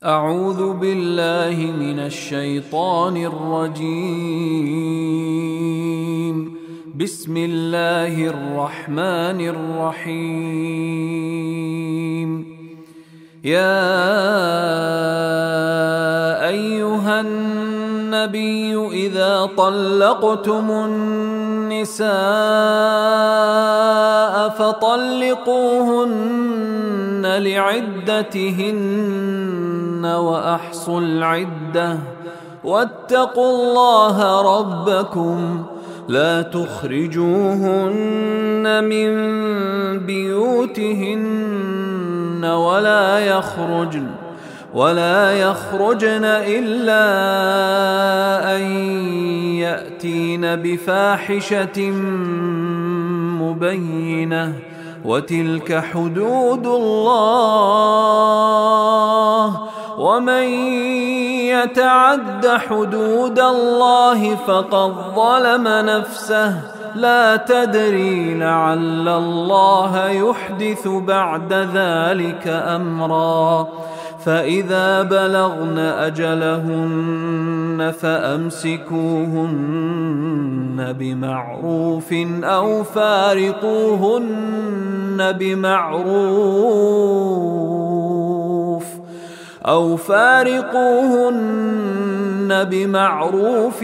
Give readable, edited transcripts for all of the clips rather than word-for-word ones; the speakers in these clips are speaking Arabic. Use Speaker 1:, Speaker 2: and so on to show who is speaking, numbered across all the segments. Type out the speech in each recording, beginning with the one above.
Speaker 1: أعوذ بالله من الشيطان الرجيم. بسم الله الرحمن الرحيم. يا أيها النبي إذا طلقتم النساء فطلقوهن لعدتهن وأحصوا العدة واتقوا الله ربكم لا تخرجوهن من بيوتهن ولا يخرجن إلا أن يأتين بفاحشة مبينة وتلك حدود الله ومن يتعد حدود الله فقد ظلم نفسه لا تدري لعل الله يحدث بعد ذلك أمرا. فإذا بلغن أجلهن فأمسكوهن بمعروف أو فارقوهن بمعروف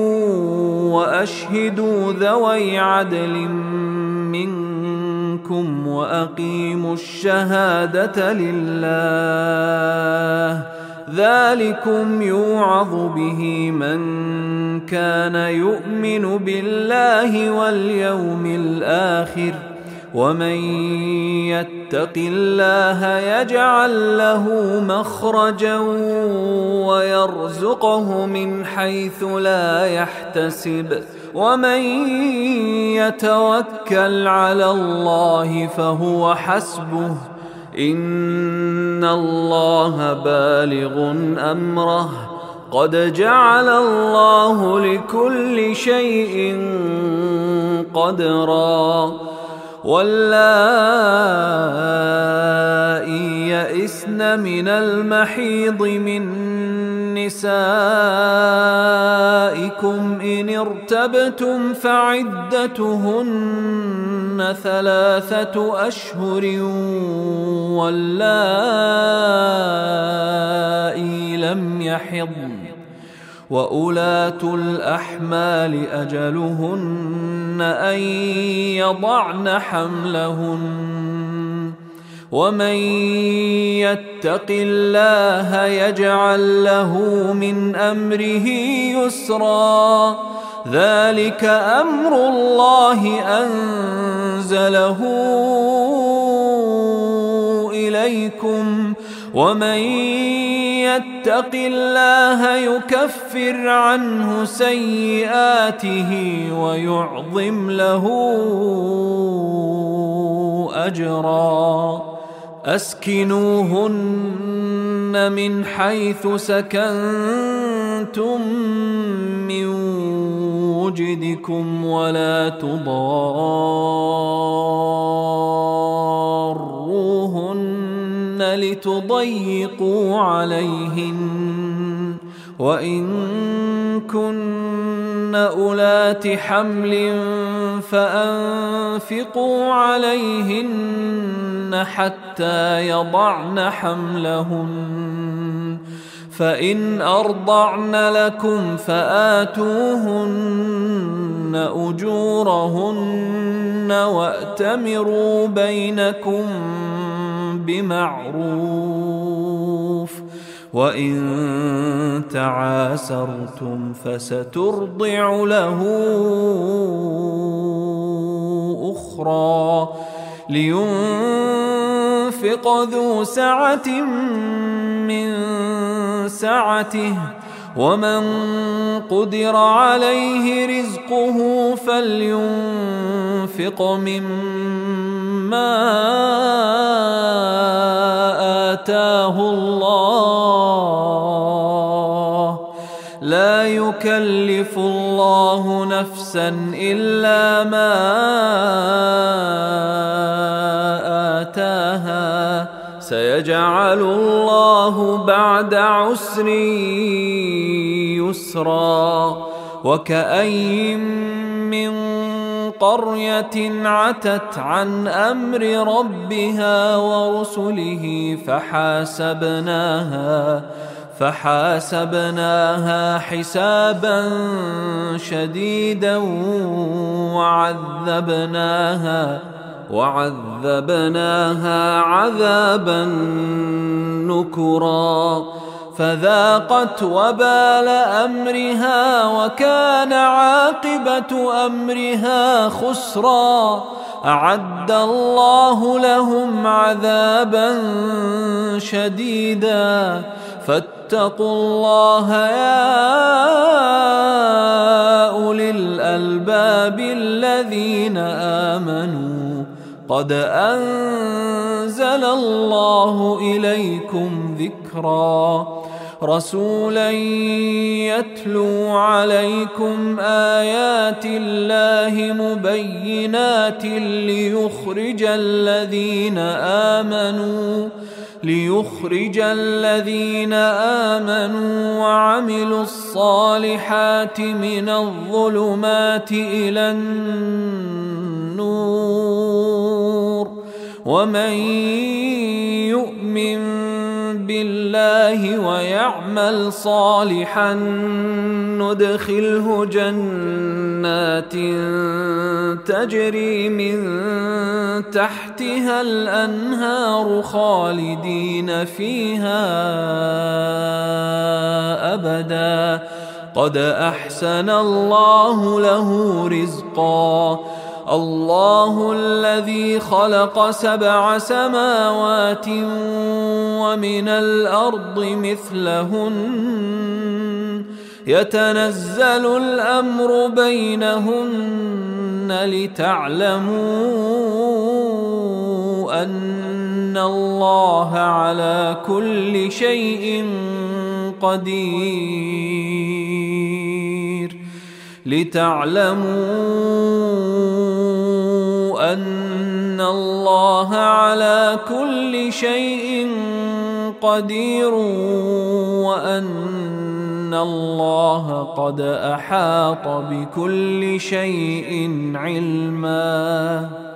Speaker 1: وأشهدوا ذوي عدل منكم وأقيموا الشهادة لله ذلكم يوعظ به من كان يؤمن بالله واليوم الآخر ومن يتق الله يجعل له مخرجا ويرزقه من حيث لا يحتسب ومن يتوكل على الله فهو حسبه إن الله بالغ أمره قد جعل الله لكل شيء قدرا. واللائي يئسن من المحيض من نسائكم إن ارتبتم فعدتهن 3 أشهر واللائي لم يحضن وأولاة الأحمال أجلهن أن يضعن حملهن ومن يتق الله يجعل له من أمره يسرا ذلك أمر الله أنزله إليكم ومن يتق الله يكفر عنه سيئاته ويعظم له أجرا. أسكنوهن من حيث سكنتم من وجدكم ولا تضاروهن لتضيقوا عليهن وإن كن أولات حمل فأنفقوا عليهن حتى يضعن حملهن فإن أرضعن لكم فآتوهن أجورهن وأتمروا بينكم بمعروف وإن تعاسرتم فسترضع له أخرى لينفق ذو سعة من سعته ومن قدر عليه رزقه فلينفق مما آتاه الله لا يكلف الله نفسا إلا ما آتاها سيجعل الله بعد عسر يسرا. وكأين من قرية عتت عن أمر ربها ورسله فحاسبناها حسابا شديدا وعذبناها عذابا نكرا. فذاقت وبال أمرها وكان عاقبة أمرها خسرا. أعد الله لهم عذابا شديدا فاتقوا الله يا أولي الألباب الذين آمنوا قد أنزل الله إليكم ذكرا. رسولا يتلو عليكم آيات الله مبينات ليخرج الذين آمنوا وعملوا الصالحات من الظلمات إلى النور. ومن يؤمن بالله ويعمل صالحا ندخله جنات تجري من تحتها الأنهار خالدين فيها أبدا قد أحسن الله له رزقا. الله الذي خلق 7 سماوات ومن الأرض مثلهن يتنزل الأمر بينهن لتعلموا أن الله على كل شيء قدير وأن الله قد أحاط بكل شيء علما.